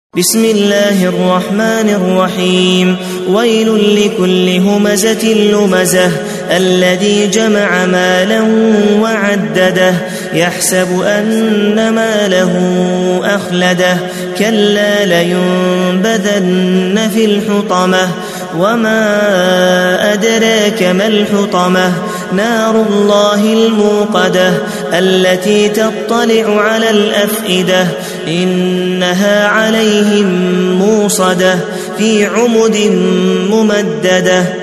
بسم الله الرحمن الرحيم. ويل لكل همزة لمزة الذي جمع مالا وعدده يحسب أن ماله أخلده كلا لينبذن في الحطمة وما أدراك ما الحطمة نار الله الموقدة التي تطلع على الأفئدة إنها عليهم موصدة في عمد ممددة